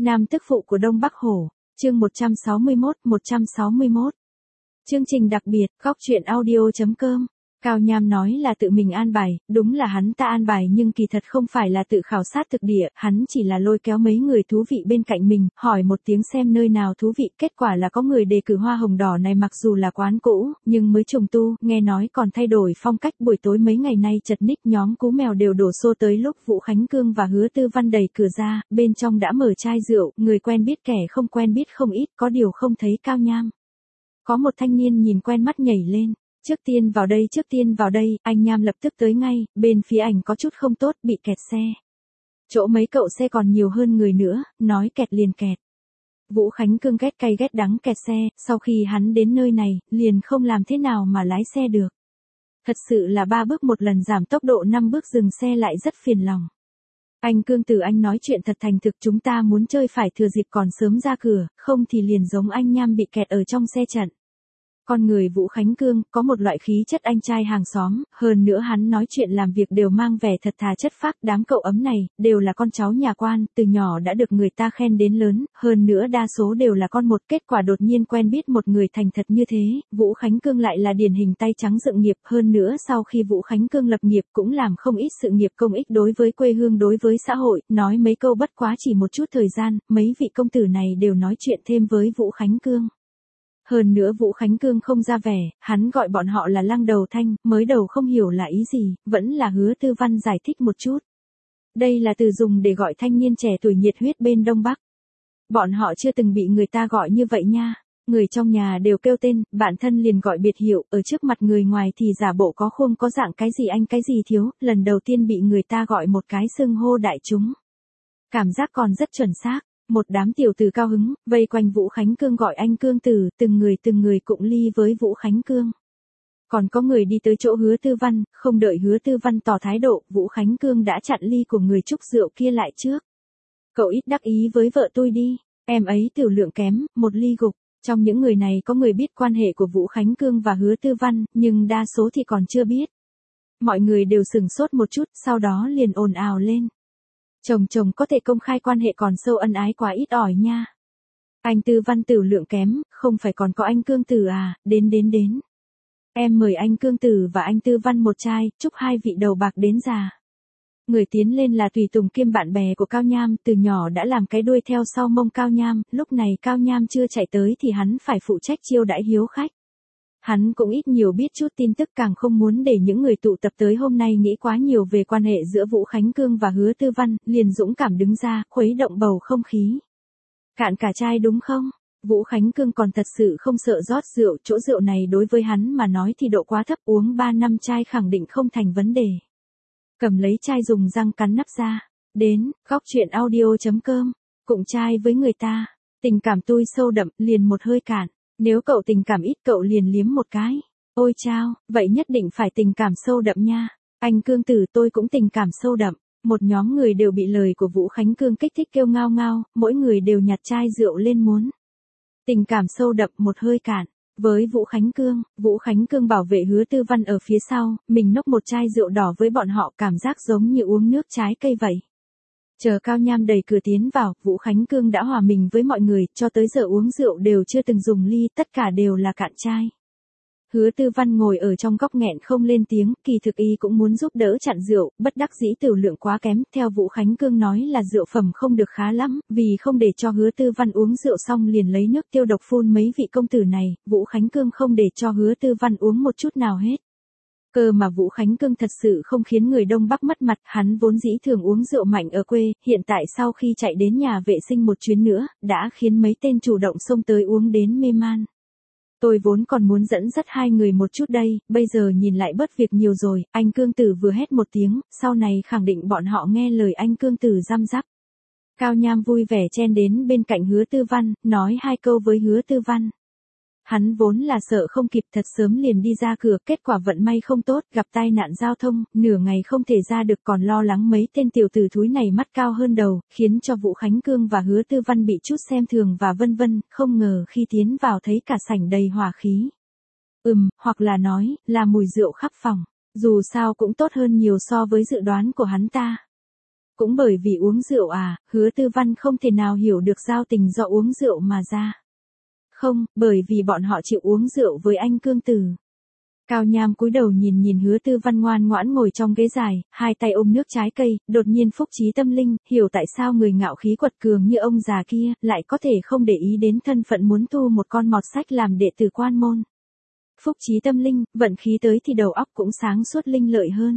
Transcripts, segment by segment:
Nam tức phụ của Đông Bắc Hổ, chương 161. Chương trình đặc biệt, góc truyện audio.com. Cao Nham nói là tự mình an bài, đúng là hắn ta an bài nhưng kỳ thật không phải là tự khảo sát thực địa, hắn chỉ là lôi kéo mấy người thú vị bên cạnh mình, hỏi một tiếng xem nơi nào thú vị, kết quả là có người đề cử hoa hồng đỏ này mặc dù là quán cũ, nhưng mới trùng tu, nghe nói còn thay đổi phong cách. Buổi tối mấy ngày nay chật ních nhóm cú mèo đều đổ xô tới lúc Vũ Khánh Cương và Hứa Tư Văn đẩy cửa ra, bên trong đã mở chai rượu, người quen biết kẻ không quen biết không ít, có điều không thấy Cao Nham. Có một thanh niên nhìn quen mắt nhảy lên. Trước tiên vào đây, anh Nham lập tức tới ngay, bên phía ảnh có chút không tốt, bị kẹt xe. Chỗ mấy cậu xe còn nhiều hơn người nữa, nói kẹt liền kẹt. Vũ Khánh Cương ghét cay ghét đắng kẹt xe, sau khi hắn đến nơi này, liền không làm thế nào mà lái xe được. Thật sự là 3 bước một lần giảm tốc độ 5 bước dừng xe lại rất phiền lòng. Anh Cương Tử anh nói chuyện thật thành thực, chúng ta muốn chơi phải thừa dịp còn sớm ra cửa, không thì liền giống anh Nham bị kẹt ở trong xe trận. Con người Vũ Khánh Cương có một loại khí chất anh trai hàng xóm, hơn nữa hắn nói chuyện làm việc đều mang vẻ thật thà chất phác. Đám cậu ấm này đều là con cháu nhà quan, từ nhỏ đã được người ta khen đến lớn, hơn nữa đa số đều là con một. Kết quả đột nhiên quen biết một người thành thật như thế, Vũ Khánh Cương lại là điển hình tay trắng dựng nghiệp. Hơn nữa sau khi Vũ Khánh Cương lập nghiệp cũng làm không ít sự nghiệp công ích đối với quê hương, đối với xã hội, nói mấy câu bất quá chỉ một chút thời gian, mấy vị công tử này đều nói chuyện thêm với Vũ Khánh Cương. Hơn nữa Vũ Khánh Cương không ra vẻ, hắn gọi bọn họ là Lăng Đầu Thanh, mới đầu không hiểu là ý gì, vẫn là Hứa Tư Văn giải thích một chút. Đây là từ dùng để gọi thanh niên trẻ tuổi nhiệt huyết bên Đông Bắc. Bọn họ chưa từng bị người ta gọi như vậy nha. Người trong nhà đều kêu tên, bản thân liền gọi biệt hiệu, ở trước mặt người ngoài thì giả bộ có khuôn có dạng cái gì anh cái gì thiếu, lần đầu tiên bị người ta gọi một cái xưng hô đại chúng. Cảm giác còn rất chuẩn xác. Một đám tiểu tử cao hứng, vây quanh Vũ Khánh Cương gọi anh Cương Tử, từng người cụng ly với Vũ Khánh Cương. Còn có người đi tới chỗ Hứa Tư Văn, không đợi Hứa Tư Văn tỏ thái độ, Vũ Khánh Cương đã chặn ly của người chúc rượu kia lại trước. Cậu ít đắc ý với vợ tôi đi, em ấy tiểu lượng kém, một ly gục. Trong những người này có người biết quan hệ của Vũ Khánh Cương và Hứa Tư Văn, nhưng đa số thì còn chưa biết. Mọi người đều sửng sốt một chút, sau đó liền ồn ào lên. Chồng có thể công khai quan hệ còn sâu ân ái quá ít ỏi nha. Anh Tư Văn tiểu lượng kém, không phải còn có anh Cương Tử à, đến. Em mời anh Cương Tử và anh Tư Văn một chai, chúc hai vị đầu bạc đến già. Người tiến lên là tùy tùng kiêm bạn bè của Cao Nham, từ nhỏ đã làm cái đuôi theo sau mông Cao Nham, lúc này Cao Nham chưa chạy tới thì hắn phải phụ trách chiêu đãi hiếu khách. Hắn cũng ít nhiều biết chút tin tức, càng không muốn để những người tụ tập tới hôm nay nghĩ quá nhiều về quan hệ giữa Vũ Khánh Cương và Hứa Tư Văn, liền dũng cảm đứng ra, khuấy động bầu không khí. Cạn cả chai đúng không? Vũ Khánh Cương còn thật sự không sợ rót rượu, chỗ rượu này đối với hắn mà nói thì độ quá thấp, uống 3 năm chai khẳng định không thành vấn đề. Cầm lấy chai dùng răng cắn nắp ra. Đến, góc truyện audio.com, cụng chai với người ta. Tình cảm tôi sâu đậm, liền một hơi cạn. Nếu cậu tình cảm ít cậu liền liếm một cái. Ôi chao, vậy nhất định phải tình cảm sâu đậm nha. Anh Cương Tử tôi cũng tình cảm sâu đậm. Một nhóm người đều bị lời của Vũ Khánh Cương kích thích kêu ngao ngao, mỗi người đều nhặt chai rượu lên muốn. Tình cảm sâu đậm một hơi cạn. Với Vũ Khánh Cương bảo vệ Hứa Tư Văn ở phía sau, mình nốc một chai rượu đỏ với bọn họ, cảm giác giống như uống nước trái cây vậy. Chờ Cao Nham đẩy cửa tiến vào, Vũ Khánh Cương đã hòa mình với mọi người, cho tới giờ uống rượu đều chưa từng dùng ly, tất cả đều là cạn chai. Hứa Tư Văn ngồi ở trong góc nghẹn không lên tiếng, kỳ thực y cũng muốn giúp đỡ chặn rượu, bất đắc dĩ tiểu lượng quá kém, theo Vũ Khánh Cương nói là rượu phẩm không được khá lắm, vì không để cho Hứa Tư Văn uống rượu xong liền lấy nước tiêu độc phun mấy vị công tử này, Vũ Khánh Cương không để cho Hứa Tư Văn uống một chút nào hết. Cơ mà Vũ Khánh Cương thật sự không khiến người Đông Bắc mất mặt, hắn vốn dĩ thường uống rượu mạnh ở quê, hiện tại sau khi chạy đến nhà vệ sinh một chuyến nữa, đã khiến mấy tên chủ động xông tới uống đến mê man. Tôi vốn còn muốn dẫn dắt hai người một chút đây, bây giờ nhìn lại bớt việc nhiều rồi, anh Cương Tử vừa hét một tiếng, sau này khẳng định bọn họ nghe lời anh Cương Tử răm rắp. Cao Nham vui vẻ chen đến bên cạnh Hứa Tư Văn, nói hai câu với Hứa Tư Văn. Hắn vốn là sợ không kịp, thật sớm liền đi ra cửa, kết quả vận may không tốt, gặp tai nạn giao thông, nửa ngày không thể ra được, còn lo lắng mấy tên tiểu tử thúi này mắt cao hơn đầu, khiến cho Vũ Khánh Cương và Hứa Tư Văn bị chút xem thường và vân vân, không ngờ khi tiến vào thấy cả sảnh đầy hỏa khí. Hoặc là nói, là mùi rượu khắp phòng, dù sao cũng tốt hơn nhiều so với dự đoán của hắn ta. Cũng bởi vì uống rượu à, Hứa Tư Văn không thể nào hiểu được giao tình do uống rượu mà ra. Không, bởi vì bọn họ chịu uống rượu với anh Cương Tử. Cao Nham cúi đầu nhìn Hứa Tư Văn ngoan ngoãn ngồi trong ghế dài, hai tay ôm nước trái cây, đột nhiên phúc trí tâm linh, hiểu tại sao người ngạo khí quật cường như ông già kia, lại có thể không để ý đến thân phận muốn tu một con mọt sách làm đệ tử quan môn. Phúc trí tâm linh, vận khí tới thì đầu óc cũng sáng suốt linh lợi hơn.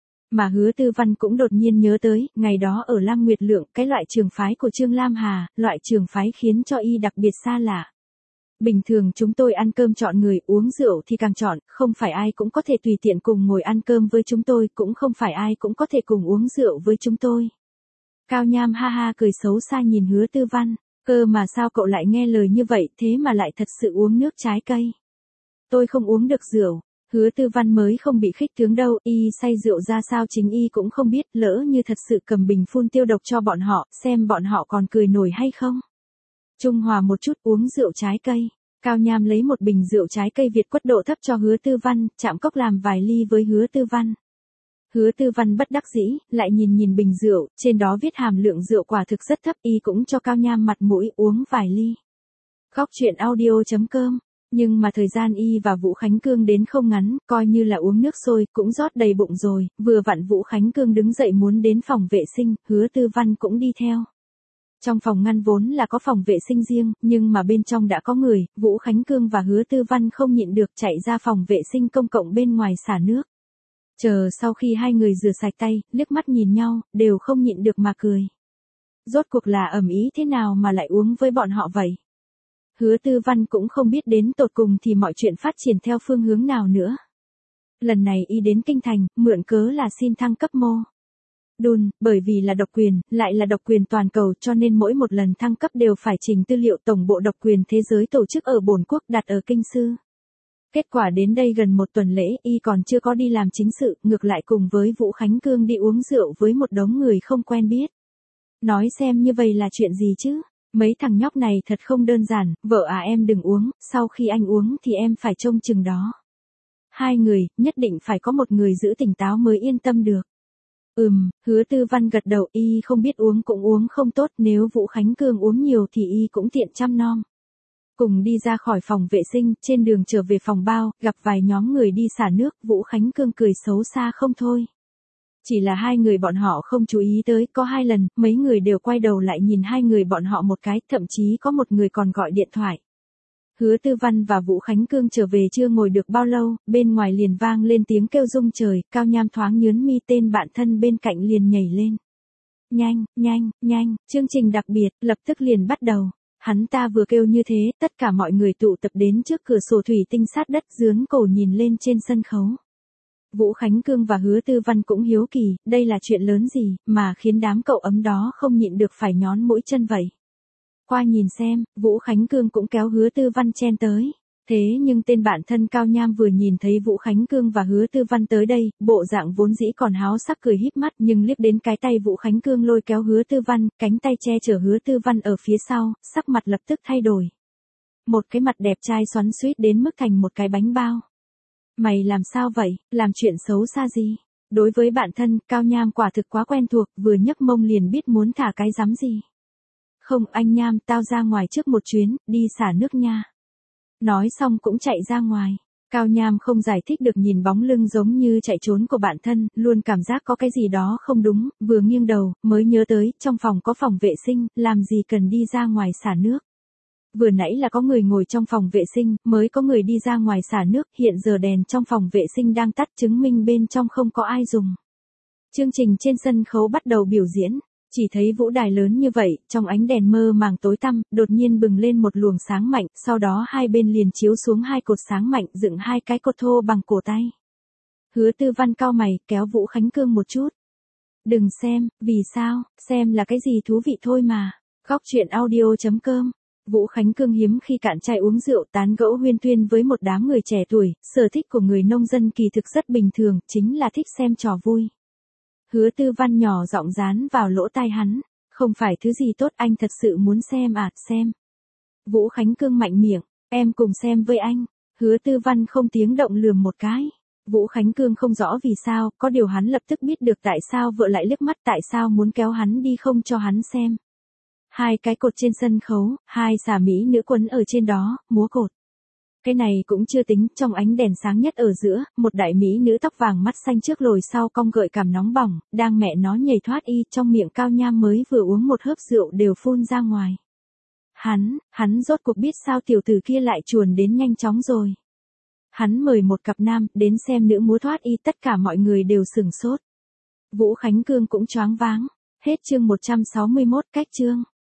Mà Hứa Tư Văn cũng đột nhiên nhớ tới, ngày đó ở Lam Nguyệt Lượng, cái loại trường phái của Trương Lam Hà, loại trường phái khiến cho y đặc biệt xa lạ. Bình thường chúng tôi ăn cơm chọn người, uống rượu thì càng chọn, không phải ai cũng có thể tùy tiện cùng ngồi ăn cơm với chúng tôi, cũng không phải ai cũng có thể cùng uống rượu với chúng tôi. Cao Nham ha ha cười xấu xa nhìn Hứa Tư Văn, cơ mà sao cậu lại nghe lời như vậy, thế mà lại thật sự uống nước trái cây. Tôi không uống được rượu. Hứa Tư Văn mới không bị khích tướng đâu, y say rượu ra sao chính y cũng không biết, lỡ như thật sự cầm bình phun tiêu độc cho bọn họ, xem bọn họ còn cười nổi hay không. Trung hòa một chút uống rượu trái cây. Cao Nham lấy một bình rượu trái cây Việt quất độ thấp cho Hứa Tư Văn, chạm cốc làm vài ly với Hứa Tư Văn. Hứa Tư Văn bất đắc dĩ, lại nhìn bình rượu, trên đó viết hàm lượng rượu quả thực rất thấp, y cũng cho Cao Nham mặt mũi uống vài ly. Góc truyện audio.com. Nhưng mà thời gian y và Vũ Khánh Cương đến không ngắn, coi như là uống nước sôi, cũng rót đầy bụng rồi, vừa vặn Vũ Khánh Cương đứng dậy muốn đến phòng vệ sinh, Hứa Tư Văn cũng đi theo. Trong phòng ngăn vốn là có phòng vệ sinh riêng, nhưng mà bên trong đã có người, Vũ Khánh Cương và Hứa Tư Văn không nhịn được chạy ra phòng vệ sinh công cộng bên ngoài xả nước. Chờ sau khi hai người rửa sạch tay, liếc mắt nhìn nhau, đều không nhịn được mà cười. Rốt cuộc là ầm ĩ thế nào mà lại uống với bọn họ vậy? Hứa Tư Văn cũng không biết đến tột cùng thì mọi chuyện phát triển theo phương hướng nào nữa. Lần này y đến Kinh Thành, mượn cớ là xin thăng cấp mô đun, bởi vì là độc quyền, lại là độc quyền toàn cầu cho nên mỗi một lần thăng cấp đều phải trình tư liệu tổng bộ độc quyền thế giới tổ chức ở Bổn Quốc đặt ở Kinh Sư. Kết quả đến đây gần một tuần lễ y còn chưa có đi làm chính sự, ngược lại cùng với Vũ Khánh Cương đi uống rượu với một đống người không quen biết. Nói xem như vậy là chuyện gì chứ? Mấy thằng nhóc này thật không đơn giản, vợ à em đừng uống, sau khi anh uống thì em phải trông chừng đó. Hai người, nhất định phải có một người giữ tỉnh táo mới yên tâm được. Hứa Tư Văn gật đầu, y không biết uống cũng uống không tốt, nếu Vũ Khánh Cương uống nhiều thì y cũng tiện chăm nom. Cùng đi ra khỏi phòng vệ sinh, trên đường trở về phòng bao, gặp vài nhóm người đi xả nước, Vũ Khánh Cương cười xấu xa không thôi. Chỉ là hai người bọn họ không chú ý tới, có hai lần, mấy người đều quay đầu lại nhìn hai người bọn họ một cái, thậm chí có một người còn gọi điện thoại. Hứa Tư Văn và Vũ Khánh Cương trở về chưa ngồi được bao lâu, bên ngoài liền vang lên tiếng kêu rung trời, Cao Nham thoáng nhớn mi, tên bạn thân bên cạnh liền nhảy lên. Nhanh, chương trình đặc biệt, lập tức liền bắt đầu. Hắn ta vừa kêu như thế, tất cả mọi người tụ tập đến trước cửa sổ thủy tinh sát đất dướn cổ nhìn lên trên sân khấu. Vũ Khánh Cương và Hứa Tư Văn cũng hiếu kỳ, đây là chuyện lớn gì, mà khiến đám cậu ấm đó không nhịn được phải nhón mũi chân vậy. Qua nhìn xem, Vũ Khánh Cương cũng kéo Hứa Tư Văn chen tới. Thế nhưng tên bạn thân Cao Nham vừa nhìn thấy Vũ Khánh Cương và Hứa Tư Văn tới đây, bộ dạng vốn dĩ còn háo sắc cười híp mắt nhưng liếc đến cái tay Vũ Khánh Cương lôi kéo Hứa Tư Văn, cánh tay che chở Hứa Tư Văn ở phía sau, sắc mặt lập tức thay đổi. Một cái mặt đẹp trai xoắn xuýt đến mức thành một cái bánh bao. Mày làm sao vậy, làm chuyện xấu xa gì? Đối với bạn thân, Cao Nham quả thực quá quen thuộc, vừa nhấc mông liền biết muốn thả cái rắm gì. Không anh Nham, tao ra ngoài trước một chuyến, đi xả nước nha. Nói xong cũng chạy ra ngoài. Cao Nham không giải thích được nhìn bóng lưng giống như chạy trốn của bạn thân, luôn cảm giác có cái gì đó không đúng, vừa nghiêng đầu, mới nhớ tới, trong phòng có phòng vệ sinh, làm gì cần đi ra ngoài xả nước. Vừa nãy là có người ngồi trong phòng vệ sinh, mới có người đi ra ngoài xả nước, hiện giờ đèn trong phòng vệ sinh đang tắt chứng minh bên trong không có ai dùng. Chương trình trên sân khấu bắt đầu biểu diễn, chỉ thấy vũ đài lớn như vậy, trong ánh đèn mơ màng tối tăm, đột nhiên bừng lên một luồng sáng mạnh, sau đó hai bên liền chiếu xuống hai cột sáng mạnh, dựng hai cái cột thô bằng cổ tay. Hứa Tư Văn cau mày, kéo Vũ Khánh Cương một chút. Đừng xem, vì sao, xem là cái gì thú vị thôi mà. Góc truyện audio.com. Vũ Khánh Cương hiếm khi cạn chai uống rượu tán gẫu huyên thuyên với một đám người trẻ tuổi, sở thích của người nông dân kỳ thực rất bình thường, chính là thích xem trò vui. Hứa Tư Văn nhỏ giọng dán vào lỗ tai hắn, không phải thứ gì tốt, anh thật sự muốn xem à, xem. Vũ Khánh Cương mạnh miệng, em cùng xem với anh. Hứa Tư Văn không tiếng động lườm một cái. Vũ Khánh Cương không rõ vì sao, có điều hắn lập tức biết được tại sao vợ lại liếc mắt, tại sao muốn kéo hắn đi không cho hắn xem. Hai cái cột trên sân khấu, hai xà mỹ nữ quấn ở trên đó, múa cột. Cái này cũng chưa tính, trong ánh đèn sáng nhất ở giữa, một đại mỹ nữ tóc vàng mắt xanh trước lồi sau cong gợi cảm nóng bỏng, đang mẹ nó nhảy thoát y, trong miệng Cao Nham mới vừa uống một hớp rượu đều phun ra ngoài. Hắn rốt cuộc biết sao tiểu tử kia lại chuồn đến nhanh chóng rồi. Hắn mời một cặp nam, đến xem nữ múa thoát y, tất cả mọi người đều sửng sốt. Vũ Khánh Cương cũng choáng váng. Hết chương 161, cách chương.